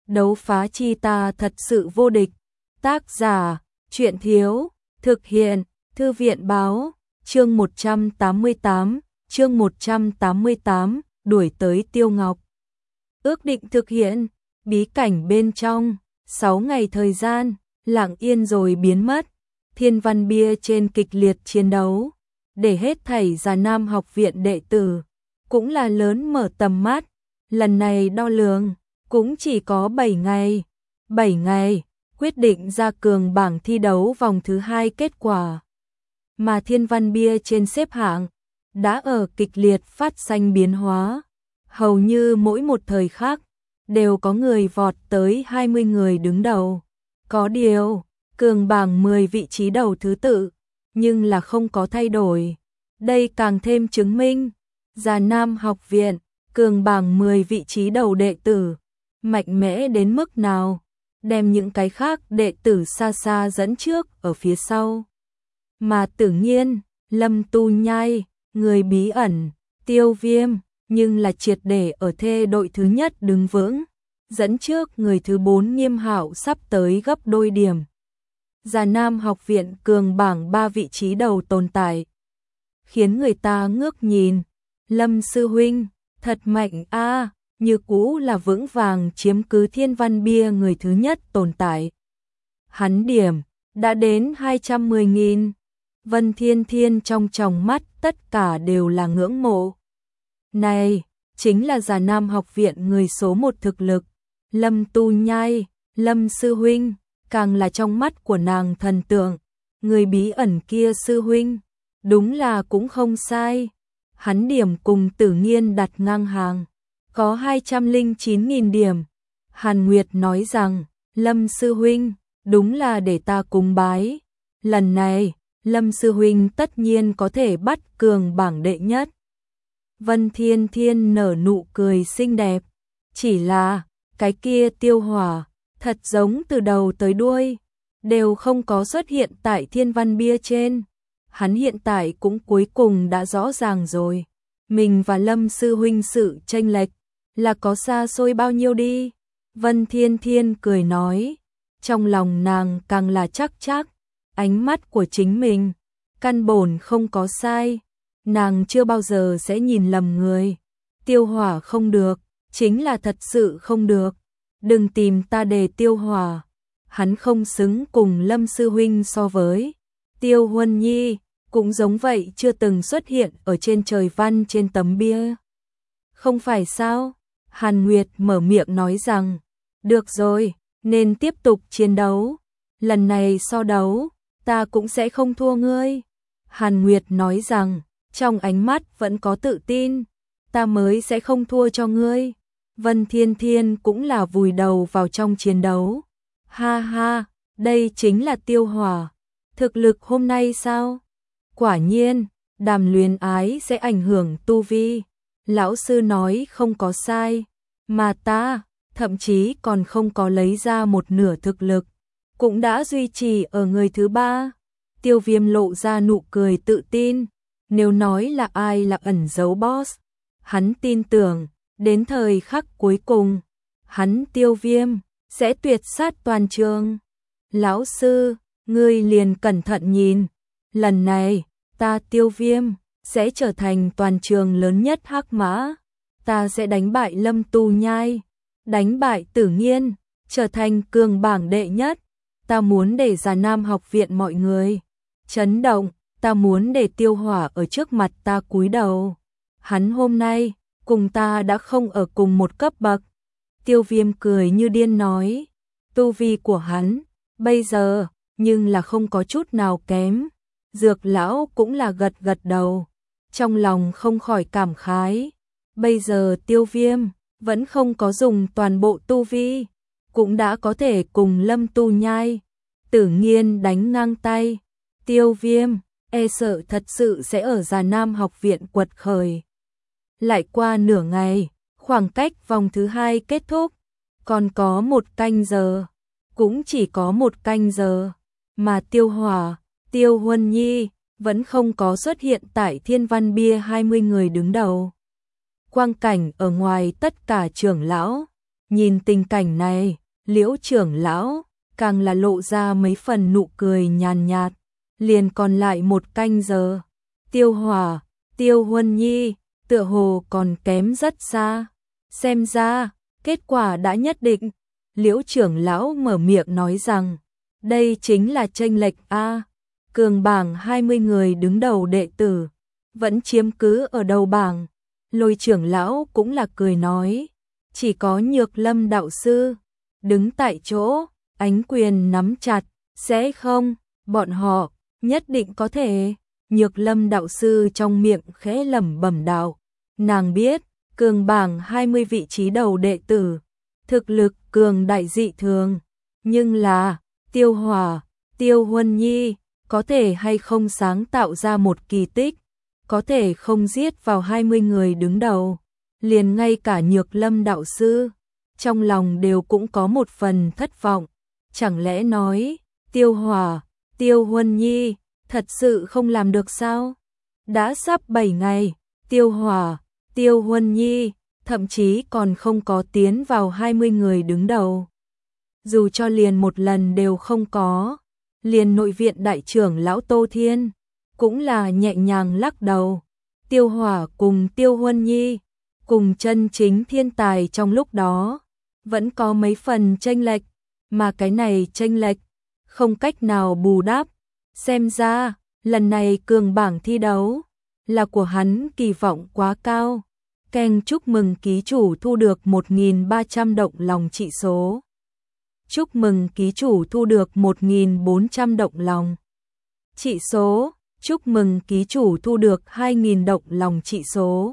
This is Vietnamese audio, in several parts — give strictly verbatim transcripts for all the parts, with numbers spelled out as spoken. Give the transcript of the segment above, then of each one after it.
đấu phá chi ta thật sự vô địch. Tác giả, truyện thiếu, thực hiện, thư viện báo, chương một trăm tám mươi tám, chương một trăm tám mươi tám, đuổi tới Tiêu Ngọc. Ước định thực hiện, bí cảnh bên trong, sáu ngày thời gian, lặng yên rồi biến mất. Thiên Văn Bia trên kịch liệt chiến đấu, để hết thảy Già Nam học viện đệ tử, cũng là lớn mở tầm mắt. Lần này đo lường, cũng chỉ có bảy ngày. bảy ngày, quyết định ra cường bảng thi đấu vòng thứ hai kết quả. Mà Thiên Văn Bia trên xếp hạng, đã ở kịch liệt phát sinh biến hóa. Hầu như mỗi một thời khắc, đều có người vọt tới hai mươi người đứng đầu. Có điều, cường bảng mười vị trí đầu thứ tự, nhưng là không có thay đổi. Đây càng thêm chứng minh, Già Nam học viện, cường bảng mười vị trí đầu đệ tử, mạnh mẽ đến mức nào, đem những cái khác đệ tử xa xa dẫn trước ở phía sau. Mà Tử Nhiên, Lâm Tu Nhai, người bí ẩn, Tiêu Viêm, nhưng là triệt để ở thê đội thứ nhất đứng vững, dẫn trước người thứ bốn Nghiêm Hạo sắp tới gấp đôi điểm. Già Nam học viện cường bảng ba vị trí đầu tồn tại, khiến người ta ngước nhìn. Lâm sư huynh, thật mạnh a, à, như cũ là vững vàng chiếm cứ Thiên Văn Bia người thứ nhất tồn tại. Hắn điểm đã đến hai trăm mười nghìn. Vân Thiên Thiên trong tròng mắt tất cả đều là ngưỡng mộ. Này, chính là Già Nam học viện người số một thực lực. Lâm Tu Nhai, Lâm sư huynh, càng là trong mắt của nàng thần tượng. Người bí ẩn kia sư huynh, đúng là cũng không sai. Hắn điểm cùng Tử Nhiên đặt ngang hàng, có hai trăm lẻ chín nghìn điểm. Hàn Nguyệt nói rằng, Lâm sư huynh, đúng là để ta cùng bái. Lần này, Lâm sư huynh tất nhiên có thể bắt cường bảng đệ nhất. Vân Thiên Thiên nở nụ cười xinh đẹp. Chỉ là, cái kia Tiêu Hỏa, thật giống từ đầu tới đuôi, đều không có xuất hiện tại Thiên Văn Bia trên. Hắn hiện tại cũng cuối cùng đã rõ ràng rồi. Mình và Lâm sư huynh sự chênh lệch là có xa xôi bao nhiêu đi. Vân Thiên Thiên cười nói. Trong lòng nàng càng là chắc chắc. Ánh mắt của chính mình, căn bổn không có sai. Nàng chưa bao giờ sẽ nhìn lầm người. Tiêu Hỏa không được, chính là thật sự không được. Đừng tìm ta để Tiêu Hỏa. Hắn không xứng cùng Lâm sư huynh so với. Tiêu Huân Nhi cũng giống vậy, chưa từng xuất hiện ở trên trời văn trên tấm bia. Không phải sao? Hàn Nguyệt mở miệng nói rằng, được rồi, nên tiếp tục chiến đấu. Lần này so đấu, ta cũng sẽ không thua ngươi. Hàn Nguyệt nói rằng, trong ánh mắt vẫn có tự tin, ta mới sẽ không thua cho ngươi. Vân Thiên Thiên cũng là vùi đầu vào trong chiến đấu. Ha ha, đây chính là Tiêu Hỏa. Thực lực hôm nay sao? Quả nhiên, đàm luyến ái sẽ ảnh hưởng tu vi. Lão sư nói không có sai, mà ta, thậm chí còn không có lấy ra một nửa thực lực, cũng đã duy trì ở người thứ ba. Tiêu Viêm lộ ra nụ cười tự tin. Nếu nói là ai là ẩn giấu boss, hắn tin tưởng, đến thời khắc cuối cùng, hắn Tiêu Viêm sẽ tuyệt sát toàn trường. Lão sư, ngươi liền cẩn thận nhìn. Lần này, ta Tiêu Viêm sẽ trở thành toàn trường lớn nhất hắc mã. Ta sẽ đánh bại Lâm Tu Nhai, đánh bại Tử Nhiên, trở thành cường bảng đệ nhất. Ta muốn để Già Nam học viện mọi người chấn động. Ta muốn để Tiêu Hỏa ở trước mặt ta cúi đầu. Hắn hôm nay cùng ta đã không ở cùng một cấp bậc. Tiêu Viêm cười như điên nói. Tu vi của hắn bây giờ nhưng là không có chút nào kém. Dược lão cũng là gật gật đầu, trong lòng không khỏi cảm khái. Bây giờ Tiêu Viêm vẫn không có dùng toàn bộ tu vi, cũng đã có thể cùng Lâm Tu Nhai, Tử Nhiên đánh ngang tay. Tiêu Viêm e sợ thật sự sẽ ở Già Nam học viện quật khởi. Lại qua nửa ngày, khoảng cách vòng thứ hai kết thúc, còn có một canh giờ, cũng chỉ có một canh giờ, mà Tiêu Hỏa, Tiêu Huân Nhi vẫn không có xuất hiện tại Thiên Văn Bia hai mươi người đứng đầu. Quang cảnh ở ngoài tất cả trưởng lão Nhìn tình cảnh này, Liễu trưởng lão càng là lộ ra mấy phần nụ cười nhàn nhạt, liền còn lại một canh giờ. Tiêu Hỏa, Tiêu Huân Nhi, tựa hồ còn kém rất xa. Xem ra, kết quả đã nhất định. Liễu trưởng lão mở miệng nói rằng, đây chính là chênh lệch a. Cường bảng hai mươi người đứng đầu đệ tử, vẫn chiếm cứ ở đầu bảng. Lôi trưởng lão cũng là cười nói, chỉ có Nhược Lâm đạo sư đứng tại chỗ, ánh quyền nắm chặt, sẽ không, bọn họ nhất định có thể. Nhược Lâm đạo sư trong miệng khẽ lẩm bẩm đạo, nàng biết, cường bảng hai mươi vị trí đầu đệ tử, thực lực cường đại dị thường, nhưng là, Tiêu Hỏa, Tiêu Huân Nhi, có thể hay không sáng tạo ra một kỳ tích, có thể không giết vào hai mươi người đứng đầu, liền ngay cả Nhược Lâm đạo sư, trong lòng đều cũng có một phần thất vọng, chẳng lẽ nói, Tiêu Hỏa, Tiêu Huân Nhi, thật sự không làm được sao? Đã sắp bảy ngày, Tiêu Hỏa, Tiêu Huân Nhi, thậm chí còn không có tiến vào hai mươi người đứng đầu. Dù cho liền một lần đều không có, liền nội viện đại trưởng lão Tô Thiên, cũng là nhẹ nhàng lắc đầu. Tiêu Hỏa cùng Tiêu Huân Nhi, cùng chân chính thiên tài trong lúc đó, vẫn có mấy phần chênh lệch, mà cái này chênh lệch, không cách nào bù đắp. Xem ra, lần này cường bảng thi đấu, là của hắn kỳ vọng quá cao. Keng chúc mừng ký chủ thu được một nghìn ba trăm động lòng trị số. Chúc mừng ký chủ thu được một nghìn bốn trăm động lòng trị số. Chúc mừng ký chủ thu được hai nghìn động lòng trị số.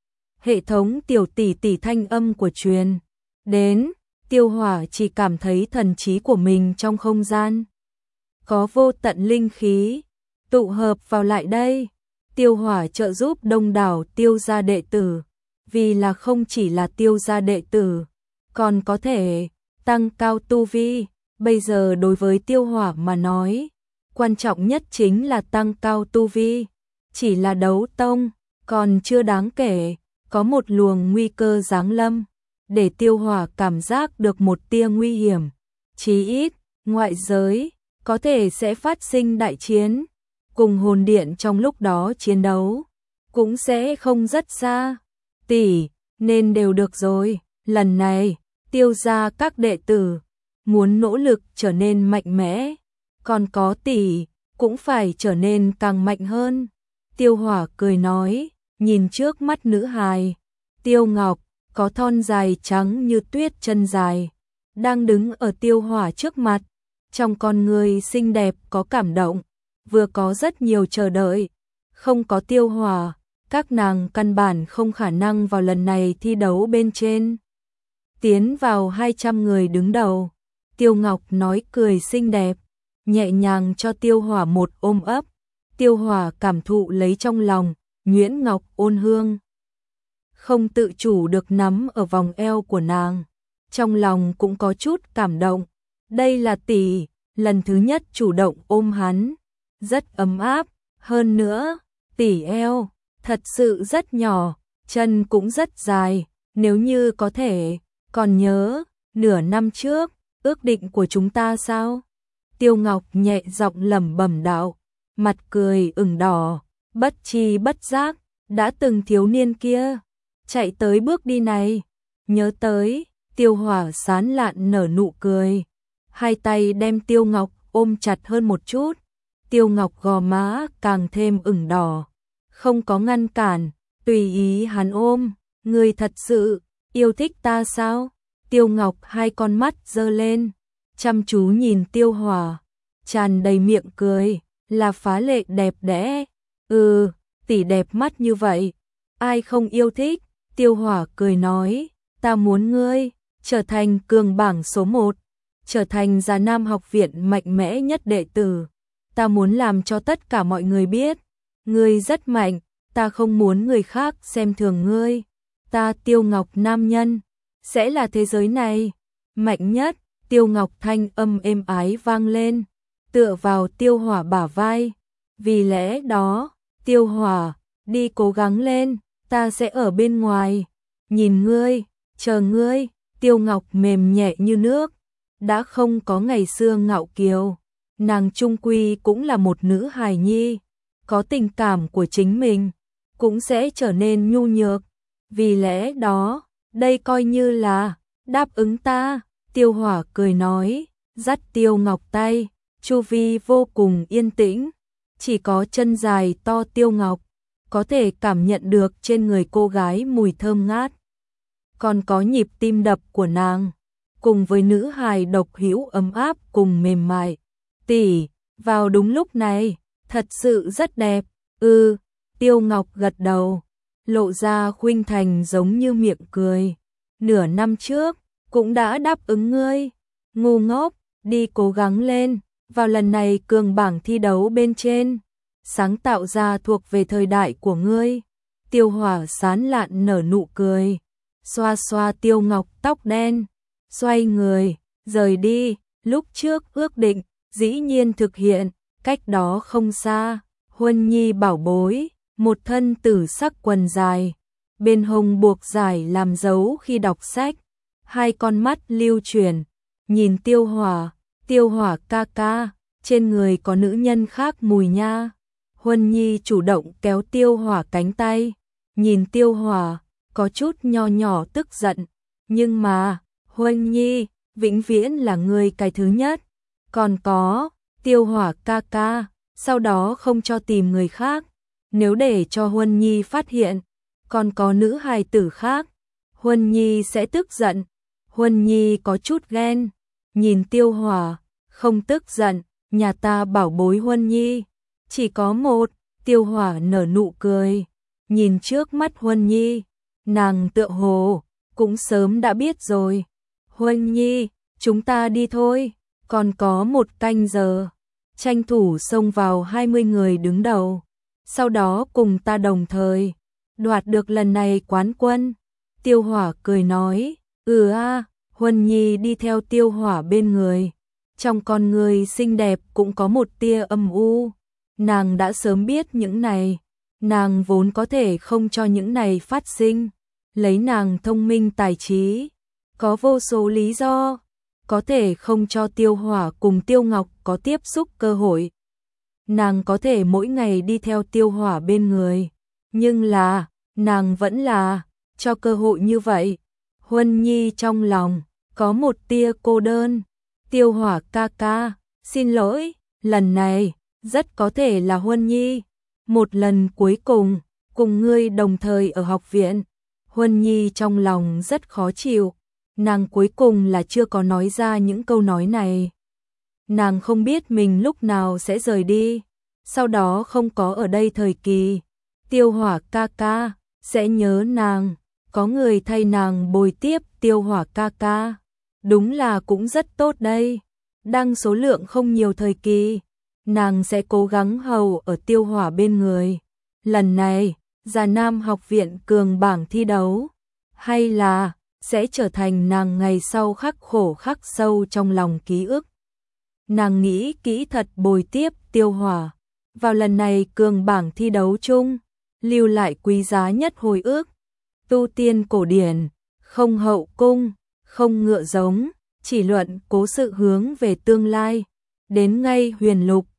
Hệ thống tiểu tỷ tỷ thanh âm của truyền đến, Tiêu Hỏa chỉ cảm thấy thần trí của mình trong không gian có vô tận linh khí tụ hợp vào lại đây. Tiêu Hỏa trợ giúp đông đảo Tiêu gia đệ tử, vì là không chỉ là Tiêu gia đệ tử, còn có thể tăng cao tu vi. Bây giờ đối với Tiêu Hỏa mà nói, quan trọng nhất chính là tăng cao tu vi. Chỉ là đấu tông, còn chưa đáng kể, có một luồng nguy cơ giáng lâm, để Tiêu Hỏa cảm giác được một tia nguy hiểm. Chí ít, ngoại giới, có thể sẽ phát sinh đại chiến, cùng hồn điện trong lúc đó chiến đấu, cũng sẽ không rất xa. Tỷ, nên đều được rồi, lần này, Tiêu gia các đệ tử, muốn nỗ lực trở nên mạnh mẽ, còn có tỷ, cũng phải trở nên càng mạnh hơn. Tiêu Hỏa cười nói, nhìn trước mắt nữ hài, Tiêu Ngọc, có thon dài trắng như tuyết chân dài, đang đứng ở Tiêu Hỏa trước mặt, trong con người xinh đẹp có cảm động, vừa có rất nhiều chờ đợi. Không có Tiêu Hỏa, các nàng căn bản không khả năng vào lần này thi đấu bên trên tiến vào hai trăm người đứng đầu. Tiêu Ngọc nói cười xinh đẹp, nhẹ nhàng cho Tiêu Hỏa một ôm ấp. Tiêu Hỏa cảm thụ lấy trong lòng, nhuyễn ngọc ôn hương, không tự chủ được nắm ở vòng eo của nàng, trong lòng cũng có chút cảm động. Đây là tỷ, lần thứ nhất chủ động ôm hắn, rất ấm áp, hơn nữa, tỷ eo, thật sự rất nhỏ, chân cũng rất dài, nếu như có thể, còn nhớ, nửa năm trước, ước định của chúng ta sao? Tiêu Ngọc nhẹ giọng lẩm bẩm đạo, mặt cười ửng đỏ, bất chi bất giác, đã từng thiếu niên kia, chạy tới bước đi này, nhớ tới. Tiêu Hỏa sán lạn nở nụ cười, hai tay đem Tiêu Ngọc ôm chặt hơn một chút. Tiêu Ngọc gò má càng thêm ửng đỏ, không có ngăn cản, tùy ý hắn ôm. Ngươi thật sự yêu thích ta sao? Tiêu Ngọc hai con mắt giơ lên, chăm chú nhìn Tiêu Hỏa, tràn đầy miệng cười, là phá lệ đẹp đẽ. Ừ, tỷ đẹp mắt như vậy, ai không yêu thích? Tiêu Hỏa cười nói, ta muốn ngươi trở thành cường bảng số một, trở thành Già Nam học viện mạnh mẽ nhất đệ tử. Ta muốn làm cho tất cả mọi người biết, ngươi rất mạnh, ta không muốn người khác xem thường ngươi. Ta Tiêu Ngọc nam nhân, sẽ là thế giới này mạnh nhất. Tiêu Ngọc thanh âm êm ái vang lên, tựa vào Tiêu Hỏa bả vai. Vì lẽ đó, Tiêu Hỏa, đi cố gắng lên, ta sẽ ở bên ngoài, nhìn ngươi, chờ ngươi. Tiêu Ngọc mềm nhẹ như nước, đã không có ngày xưa ngạo kiều, nàng chung quy cũng là một nữ hài nhi, có tình cảm của chính mình, cũng sẽ trở nên nhu nhược, vì lẽ đó, đây coi như là đáp ứng ta. Tiêu Hỏa cười nói, dắt Tiêu Ngọc tay, chu vi vô cùng yên tĩnh, chỉ có chân dài to Tiêu Ngọc có thể cảm nhận được trên người cô gái mùi thơm ngát, còn có nhịp tim đập của nàng, cùng với nữ hài độc hữu ấm áp cùng mềm mại. Tỷ, vào đúng lúc này, thật sự rất đẹp. Ừ, Tiêu Ngọc gật đầu, lộ ra khuynh thành giống như miệng cười. Nửa năm trước, cũng đã đáp ứng ngươi. Ngu ngốc, đi cố gắng lên, vào lần này cường bảng thi đấu bên trên, sáng tạo ra thuộc về thời đại của ngươi. Tiêu Hỏa sán lạn nở nụ cười, xoa xoa Tiêu Ngọc tóc đen, xoay người, rời đi. Lúc trước ước định, dĩ nhiên thực hiện, cách đó không xa, Huân Nhi bảo bối, một thân tử sắc quần dài, bên hông buộc dài làm dấu khi đọc sách, hai con mắt lưu chuyển, nhìn Tiêu Hỏa, Tiêu Hỏa ca ca, trên người có nữ nhân khác mùi nha. Huân Nhi chủ động kéo Tiêu Hỏa cánh tay, nhìn Tiêu Hỏa, có chút nho nhỏ tức giận, nhưng mà, Huân Nhi, vĩnh viễn là người cái thứ nhất, còn có, Tiêu Hỏa ca ca, sau đó không cho tìm người khác, nếu để cho Huân Nhi phát hiện, còn có nữ hài tử khác, Huân Nhi sẽ tức giận. Huân Nhi có chút ghen, nhìn Tiêu Hỏa, không tức giận, nhà ta bảo bối Huân Nhi, chỉ có một. Tiêu Hỏa nở nụ cười, nhìn trước mắt Huân Nhi, nàng tựa hồ, cũng sớm đã biết rồi. Huân Nhi, chúng ta đi thôi, còn có một canh giờ, tranh thủ xông vào hai mươi người đứng đầu, sau đó cùng ta đồng thời, đoạt được lần này quán quân. Tiêu Hỏa cười nói, ừ a. Huân Nhi đi theo Tiêu Hỏa bên người, trong con người xinh đẹp cũng có một tia âm u. Nàng đã sớm biết những này, nàng vốn có thể không cho những này phát sinh, lấy nàng thông minh tài trí, có vô số lý do, có thể không cho Tiêu Hỏa cùng Tiêu Ngọc có tiếp xúc cơ hội. Nàng có thể mỗi ngày đi theo Tiêu Hỏa bên người, nhưng là, nàng vẫn là, cho cơ hội như vậy. Huân Nhi trong lòng, có một tia cô đơn. Tiêu Hỏa ca ca, xin lỗi, lần này, rất có thể là Huân Nhi, một lần cuối cùng, cùng ngươi đồng thời ở học viện. Huân Nhi trong lòng rất khó chịu, nàng cuối cùng là chưa có nói ra những câu nói này. Nàng không biết mình lúc nào sẽ rời đi, sau đó không có ở đây thời kỳ. Tiêu Hỏa ca ca, sẽ nhớ nàng, có người thay nàng bồi tiếp Tiêu Hỏa ca ca. Đúng là cũng rất tốt đây, đang số lượng không nhiều thời kỳ, nàng sẽ cố gắng hầu ở Tiêu Hỏa bên người. Lần này, Già Nam học viện cường bảng thi đấu, hay là sẽ trở thành nàng ngày sau khắc khổ khắc sâu trong lòng ký ức. Nàng nghĩ kỹ thật bồi tiếp Tiêu Hỏa, vào lần này cường bảng thi đấu chung, lưu lại quý giá nhất hồi ức. Tu tiên cổ điển, không hậu cung, không ngựa giống, chỉ luận cố sự hướng về tương lai, đến ngay huyền lục,